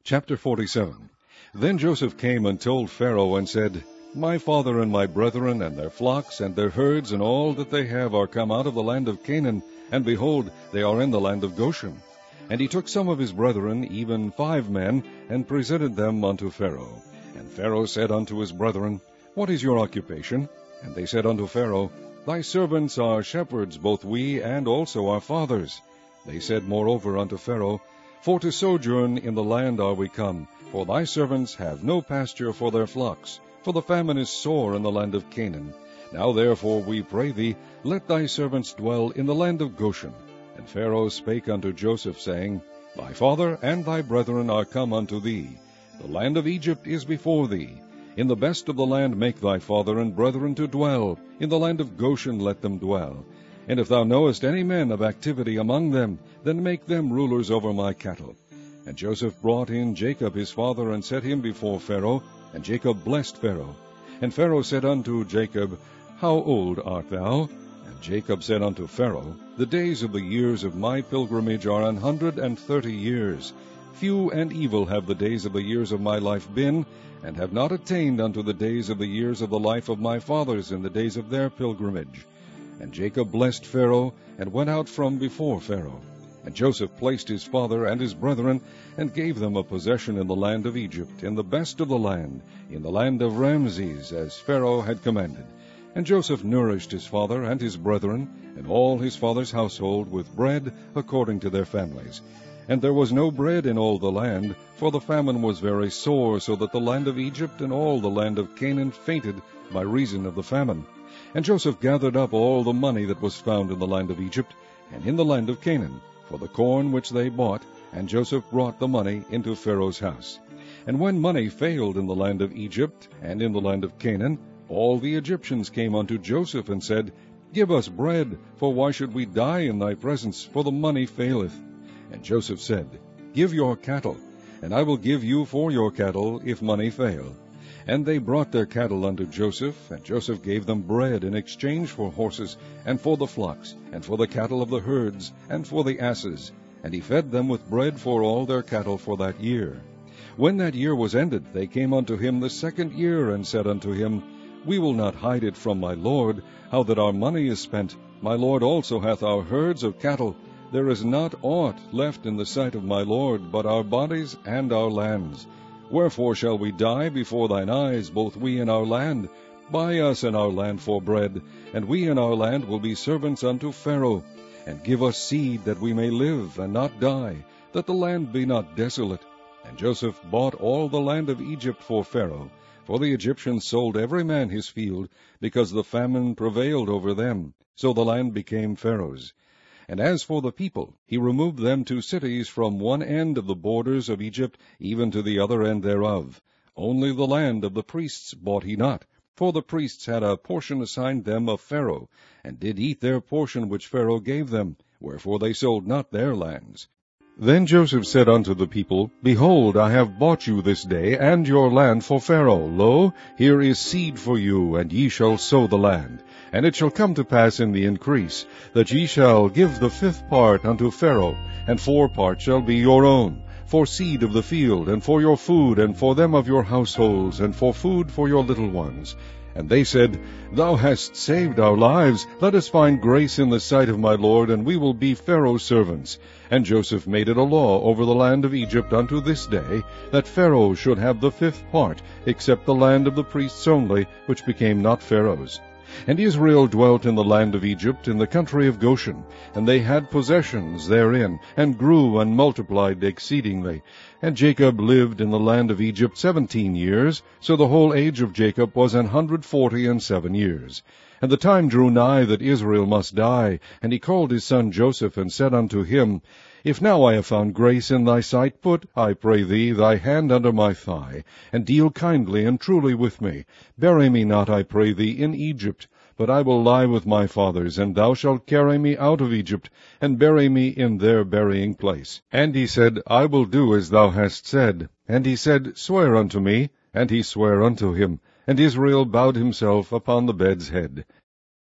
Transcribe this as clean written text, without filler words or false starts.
Chapter 47. Then Joseph came and told Pharaoh and said, My father and my brethren and their flocks and their herds and all that they have are come out of the land of Canaan, and behold, they are in the land of Goshen. And he took some of his brethren, even 5 men, and presented them unto Pharaoh. And Pharaoh said unto his brethren, What is your occupation? And they said unto Pharaoh, Thy servants are shepherds, both we and also our fathers. They said moreover unto Pharaoh, For to sojourn in the land are we come, for thy servants have no pasture for their flocks, for the famine is sore in the land of Canaan. Now therefore we pray thee, let thy servants dwell in the land of Goshen. And Pharaoh spake unto Joseph, saying, Thy father and thy brethren are come unto thee. The land of Egypt is before thee. In the best of the land make thy father and brethren to dwell. In the land of Goshen let them dwell. And if thou knowest any men of activity among them, then make them rulers over my cattle. And Joseph brought in Jacob his father, and set him before Pharaoh. And Jacob blessed Pharaoh. And Pharaoh said unto Jacob, How old art thou? And Jacob said unto Pharaoh, The days of the years of my pilgrimage are 130 years. Few and evil have the days of the years of my life been, and have not attained unto the days of the years of the life of my fathers in the days of their pilgrimage. And Jacob blessed Pharaoh, and went out from before Pharaoh. And Joseph placed his father and his brethren, and gave them a possession in the land of Egypt, in the best of the land, in the land of Ramses, as Pharaoh had commanded. And Joseph nourished his father and his brethren, and all his father's household, with bread according to their families. And there was no bread in all the land, for the famine was very sore, so that the land of Egypt and all the land of Canaan fainted by reason of the famine. And Joseph gathered up all the money that was found in the land of Egypt, and in the land of Canaan, for the corn which they bought, and Joseph brought the money into Pharaoh's house. And when money failed in the land of Egypt, and in the land of Canaan, all the Egyptians came unto Joseph, and said, Give us bread, for why should we die in thy presence, for the money faileth? And Joseph said, Give your cattle, and I will give you for your cattle, if money fail. And they brought their cattle unto Joseph, and Joseph gave them bread in exchange for horses, and for the flocks, and for the cattle of the herds, and for the asses. And he fed them with bread for all their cattle for that year. When that year was ended, they came unto him the 2nd year, and said unto him, We will not hide it from my lord, how that our money is spent. My lord also hath our herds of cattle. There is not aught left in the sight of my lord, but our bodies and our lands. Wherefore shall we die before thine eyes, both we and our land? Buy us and our land for bread, and we and our land will be servants unto Pharaoh. And give us seed, that we may live, and not die, that the land be not desolate. And Joseph bought all the land of Egypt for Pharaoh, for the Egyptians sold every man his field, because the famine prevailed over them. So the land became Pharaoh's. And as for the people, he removed them to cities from one end of the borders of Egypt, even to the other end thereof. Only the land of the priests bought he not, for the priests had a portion assigned them of Pharaoh, and did eat their portion which Pharaoh gave them, wherefore they sold not their lands. Then Joseph said unto the people, Behold, I have bought you this day, and your land for Pharaoh. Lo, here is seed for you, and ye shall sow the land. And it shall come to pass in the increase, that ye shall give the 5th part unto Pharaoh, and 4 parts shall be your own, for seed of the field, and for your food, and for them of your households, and for food for your little ones. And they said, Thou hast saved our lives. Let us find grace in the sight of my lord, and we will be Pharaoh's servants. And Joseph made it a law over the land of Egypt unto this day, that Pharaoh should have the 5th part, except the land of the priests only, which became not Pharaoh's. And Israel dwelt in the land of Egypt, in the country of Goshen, and they had possessions therein, and grew and multiplied exceedingly. And Jacob lived in the land of Egypt 17 years, so the whole age of Jacob was 147 years. And the time drew nigh that Israel must die, and he called his son Joseph, and said unto him, If now I have found grace in thy sight, put, I pray thee, thy hand under my thigh, and deal kindly and truly with me. Bury me not, I pray thee, in Egypt, but I will lie with my fathers, and thou shalt carry me out of Egypt, and bury me in their burying place. And he said, I will do as thou hast said. And he said, Swear unto me. And he sware unto him. And Israel bowed himself upon the bed's head.